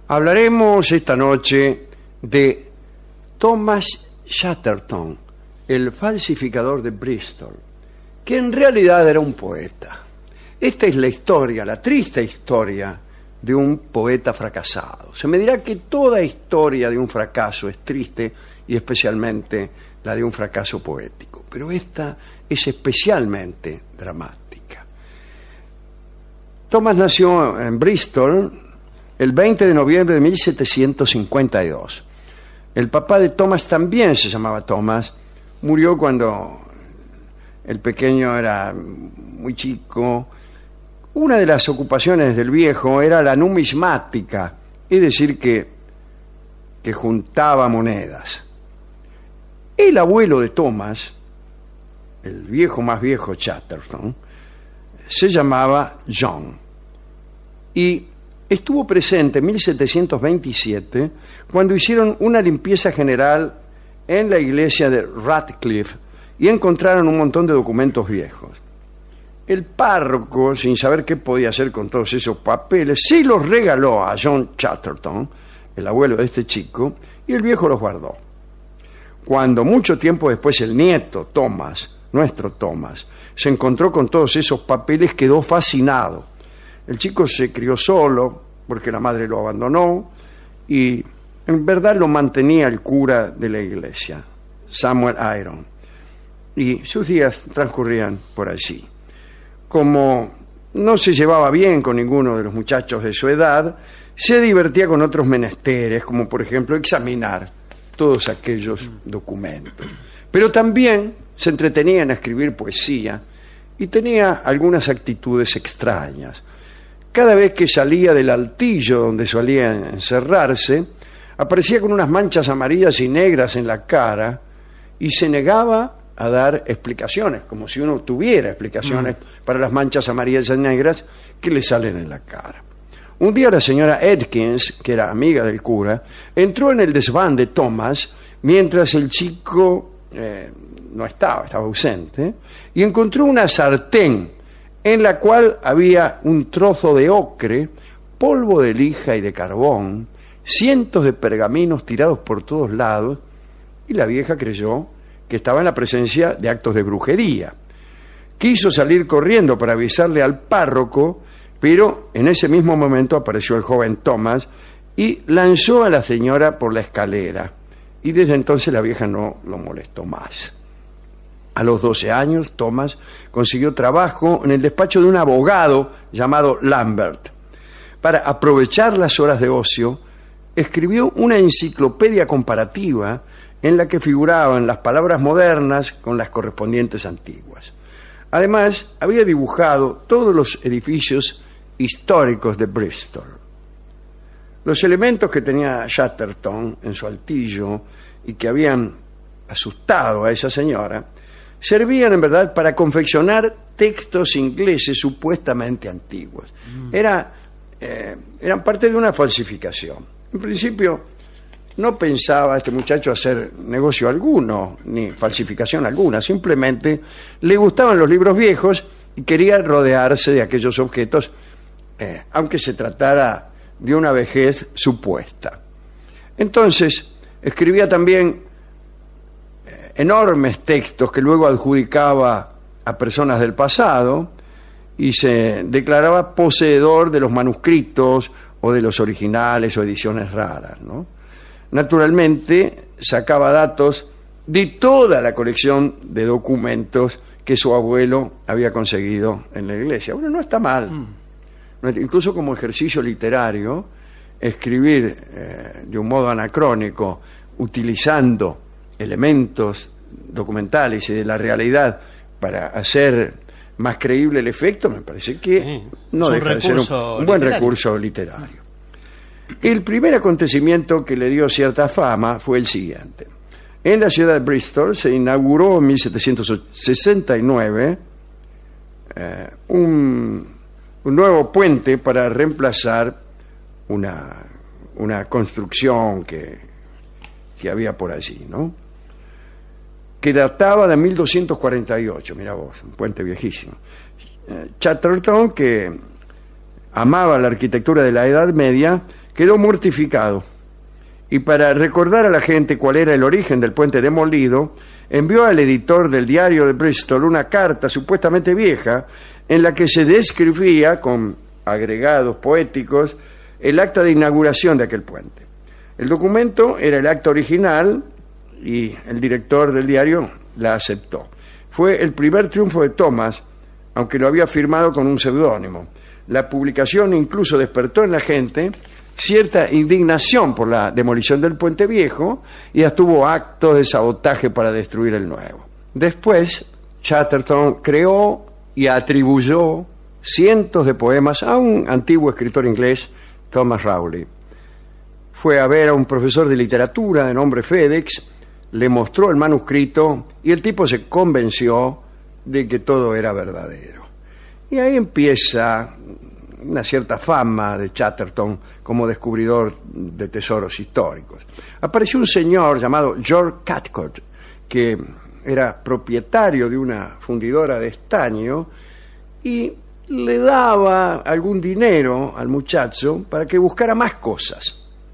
Hablaremos esta noche de Thomas Chatterton, el falsificador de Bristol, que en realidad era un poeta. Esta es la historia, la triste historia de un poeta fracasado. Se me dirá que toda historia de un fracaso es triste y especialmente la de un fracaso poético, pero esta es especialmente dramática. Thomas nació en Bristol el 20 de noviembre de 1752. El papá de Thomas también se llamaba Thomas. Murió cuando el pequeño era muy chico. Una de las ocupaciones del viejo era la numismática, es decir, que juntaba monedas. El abuelo de Thomas, el viejo más viejo Chatterton, se llamaba John y estuvo presente en 1727 cuando hicieron una limpieza general en la iglesia de Radcliffe y encontraron un montón de documentos viejos. El párroco, sin saber qué podía hacer con todos esos papeles, se los regaló a John Chatterton, el abuelo de este chico, y el viejo los guardó. Cuando mucho tiempo después el nieto, Thomas, nuestro Thomas, se encontró con todos esos papeles, quedó fascinado. El chico se crió solo porque la madre lo abandonó y en verdad lo mantenía el cura de la iglesia, Samuel Iron, y sus días transcurrían por allí. Como no se llevaba bien con ninguno de los muchachos de su edad, se divertía con otros menesteres, como por ejemplo examinar todos aquellos documentos. Pero también se entretenía en escribir poesía y tenía algunas actitudes extrañas. Cada vez que salía del altillo donde solía encerrarse, aparecía con unas manchas amarillas y negras en la cara y se negaba a dar explicaciones, como si uno tuviera explicaciones para las manchas amarillas y negras que le salen en la cara. Un día la señora Atkins, que era amiga del cura, entró en el desván de Thomas mientras el chico no estaba ausente, y encontró una sartén en la cual había un trozo de ocre, polvo de lija y de carbón, cientos de pergaminos tirados por todos lados, y la vieja creyó que estaba en la presencia de actos de brujería. Quiso salir corriendo para avisarle al párroco, pero en ese mismo momento apareció el joven Thomas y lanzó a la señora por la escalera, y desde entonces la vieja no lo molestó más. A los 12 años, Thomas consiguió trabajo en el despacho de un abogado llamado Lambert. Para aprovechar las horas de ocio, escribió una enciclopedia comparativa en la que figuraban las palabras modernas con las correspondientes antiguas. Además, había dibujado todos los edificios históricos de Bristol. Los elementos que tenía Chatterton en su altillo y que habían asustado a esa señora servían en verdad para confeccionar textos ingleses supuestamente antiguos. Eran parte de una falsificación. En principio no pensaba este muchacho hacer negocio alguno, ni falsificación alguna, simplemente le gustaban los libros viejos y quería rodearse de aquellos objetos, aunque se tratara de una vejez supuesta. Entonces, escribía también enormes textos que luego adjudicaba a personas del pasado y se declaraba poseedor de los manuscritos o de los originales o ediciones raras, ¿no? Naturalmente, sacaba datos de toda la colección de documentos que su abuelo había conseguido en la iglesia. Bueno, no está mal. Incluso como ejercicio literario, escribir de un modo anacrónico, utilizando elementos documentales y de la realidad para hacer más creíble el efecto, me parece que no deja de ser un buen recurso literario. El primer acontecimiento que le dio cierta fama fue el siguiente. En la ciudad de Bristol se inauguró en 1769 un nuevo puente para reemplazar una construcción que había por allí, ¿no? Que databa de 1248, mira vos, un puente viejísimo. Chatterton, que amaba la arquitectura de la Edad Media, quedó mortificado y para recordar a la gente cuál era el origen del puente demolido, envió al editor del diario de Bristol una carta supuestamente vieja en la que se describía, con agregados poéticos, el acta de inauguración de aquel puente. El documento era el acta original y el director del diario la aceptó. Fue el primer triunfo de Thomas, aunque lo había firmado con un seudónimo. La publicación incluso despertó en la gente cierta indignación por la demolición del puente viejo y hasta hubo actos de sabotaje para destruir el nuevo. Después, Chatterton creó y atribuyó cientos de poemas a un antiguo escritor inglés, Thomas Rowley. Fue a ver a un profesor de literatura de nombre FedEx, le mostró el manuscrito y el tipo se convenció de que todo era verdadero. Y ahí empieza una cierta fama de Chatterton como descubridor de tesoros históricos. Apareció un señor llamado George Cathcart, que era propietario de una fundidora de estaño y le daba algún dinero al muchacho para que buscara más cosas.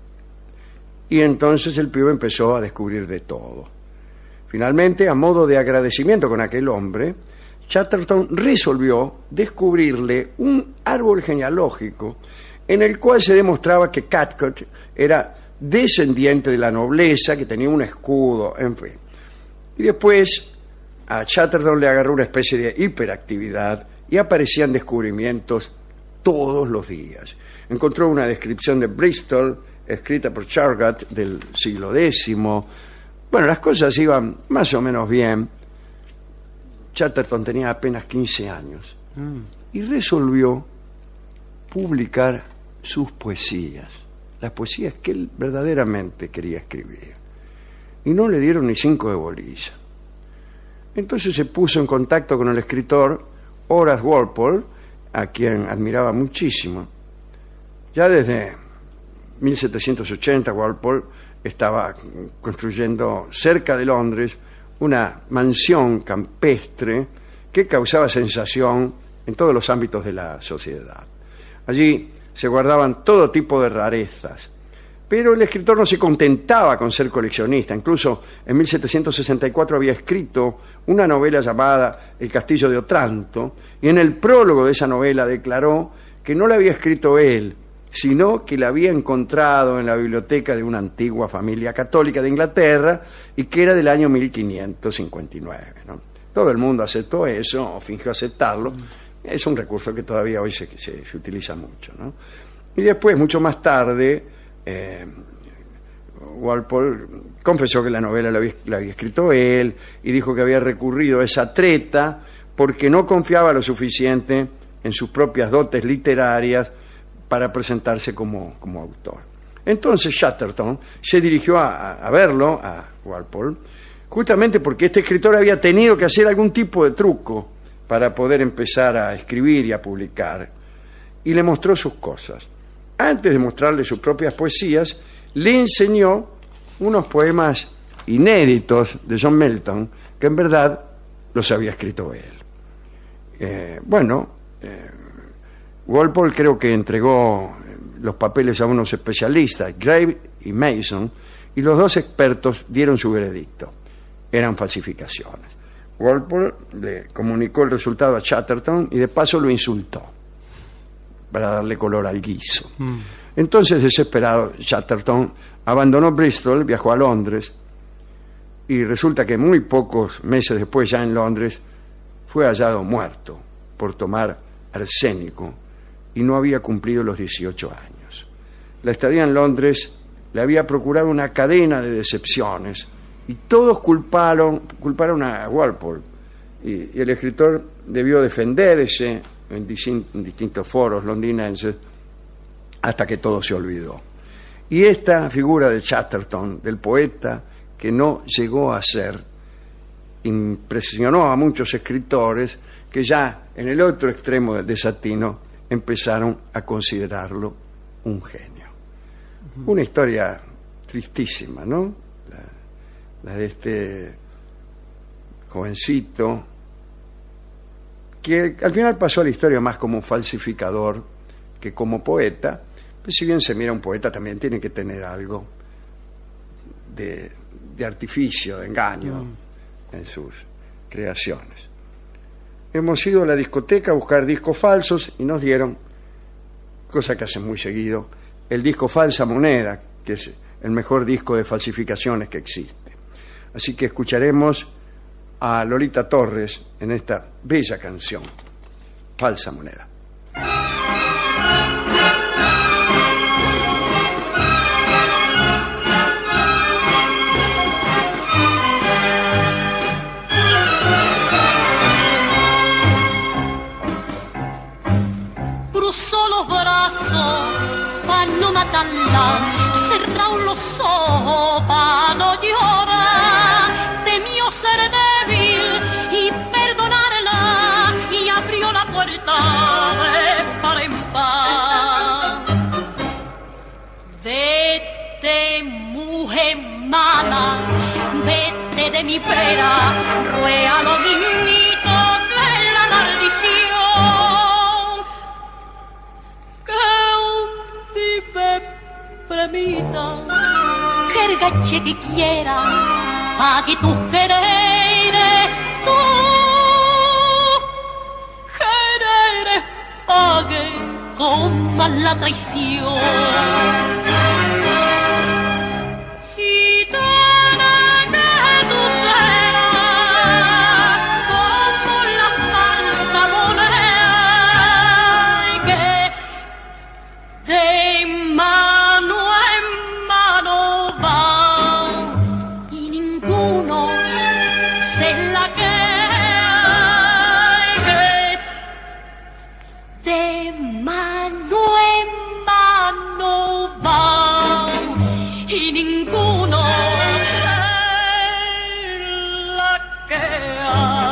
Y entonces el pibe empezó a descubrir de todo. Finalmente, a modo de agradecimiento con aquel hombre, Chatterton resolvió descubrirle un árbol genealógico en el cual se demostraba que Cathcart era descendiente de la nobleza, que tenía un escudo, en fin. Y después a Chatterton le agarró una especie de hiperactividad y aparecían descubrimientos todos los días. Encontró una descripción de Bristol escrita por Chargat del siglo X. Bueno, las cosas iban más o menos bien. Chatterton tenía apenas 15 años y resolvió publicar sus poesías, las poesías que él verdaderamente quería escribir. Y no le dieron ni 5 de bolilla. Entonces se puso en contacto con el escritor Horace Walpole, a quien admiraba muchísimo. Ya desde 1780 Walpole estaba construyendo cerca de Londres una mansión campestre que causaba sensación en todos los ámbitos de la sociedad. Allí se guardaban todo tipo de rarezas, pero el escritor no se contentaba con ser coleccionista. Incluso en 1764 había escrito una novela llamada El castillo de Otranto, y en el prólogo de esa novela declaró que no la había escrito él, sino que la había encontrado en la biblioteca de una antigua familia católica de Inglaterra y que era del año 1559, ¿no? Todo el mundo aceptó eso, o fingió aceptarlo. Es un recurso que todavía hoy se utiliza mucho, ¿no? Y después, mucho más tarde, Walpole confesó que la novela la había escrito él y dijo que había recurrido a esa treta porque no confiaba lo suficiente en sus propias dotes literarias para presentarse como autor. Entonces Chatterton se dirigió a verlo, a Walpole, justamente porque este escritor había tenido que hacer algún tipo de truco para poder empezar a escribir y a publicar, y le mostró sus cosas. Antes de mostrarle sus propias poesías, le enseñó unos poemas inéditos de John Milton, que en verdad los había escrito él. Walpole creo que entregó los papeles a unos especialistas, Gray y Mason, y los dos expertos dieron su veredicto. Eran falsificaciones. Walpole le comunicó el resultado a Chatterton y de paso lo insultó para darle color al guiso. Entonces, desesperado, Chatterton abandonó Bristol, viajó a Londres y resulta que muy pocos meses después, ya en Londres, fue hallado muerto por tomar arsénico y no había cumplido los 18 años. La estadía en Londres le había procurado una cadena de decepciones y todos culparon a Walpole, y el escritor debió defenderse en distintos foros londinenses hasta que todo se olvidó. Y esta figura de Chatterton, del poeta que no llegó a ser, impresionó a muchos escritores que ya en el otro extremo de desatino empezaron a considerarlo un genio. Una historia tristísima, ¿no? La de este jovencito que al final pasó a la historia más como falsificador que como poeta, Pues si bien se mira un poeta, también tiene que tener algo de artificio, de engaño en sus creaciones. Hemos ido a la discoteca a buscar discos falsos y nos dieron, cosa que hacen muy seguido, el disco Falsa Moneda, que es el mejor disco de falsificaciones que existe. Así que escucharemos a Lolita Torres en esta bella canción, Falsa Moneda. Cruzó los brazos para no matarla, cerró los ojos para no llorar, temió ser débil y perdonarla y abrió la puerta de par en par. Vete, mujer mala, vete de mi pera, ruega lo mismito que la maldición. Premita, que el gache que quiera, pague tus quereres, tú quereres, pague con mala traición. Gitana que tú serás, como la falsa moneda, que de mano en mano va y ninguno se la quede. De mano en mano va y ninguno se la queda.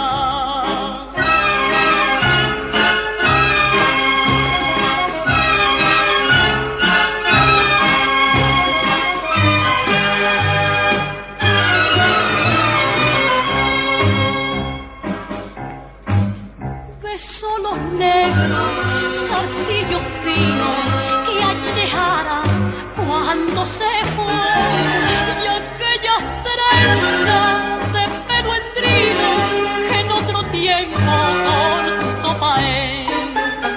Solos negros, zarcillo fino, que allejara cuando se fue, y aquellas trenzas de pelo endrino que en otro tiempo cortó pa' él.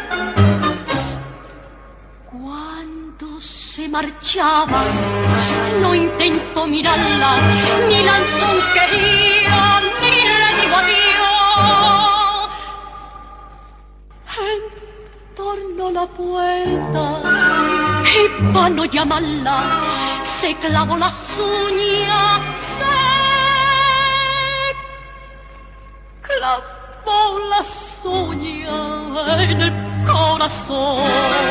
Cuando se marchaba, no intentó mirarla, ni lanzó un quejido, ni le dijo adiós. En torno a la puerta y pa' no llamarla se clavó las uñas, se clavó las uñas en el corazón.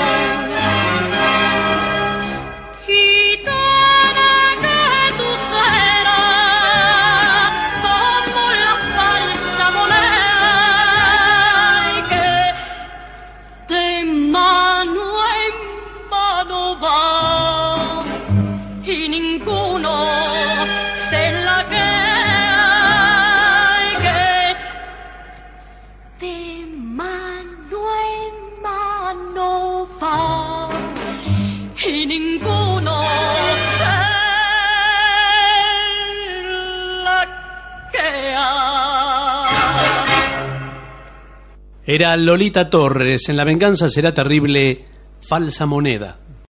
Gitana que tú serás como la falsa moneda, de mano en mano va y ninguno se la quede. De mano en mano va y ninguno se la queda. Era Lolita Torres en La venganza será terrible, Falsa Moneda.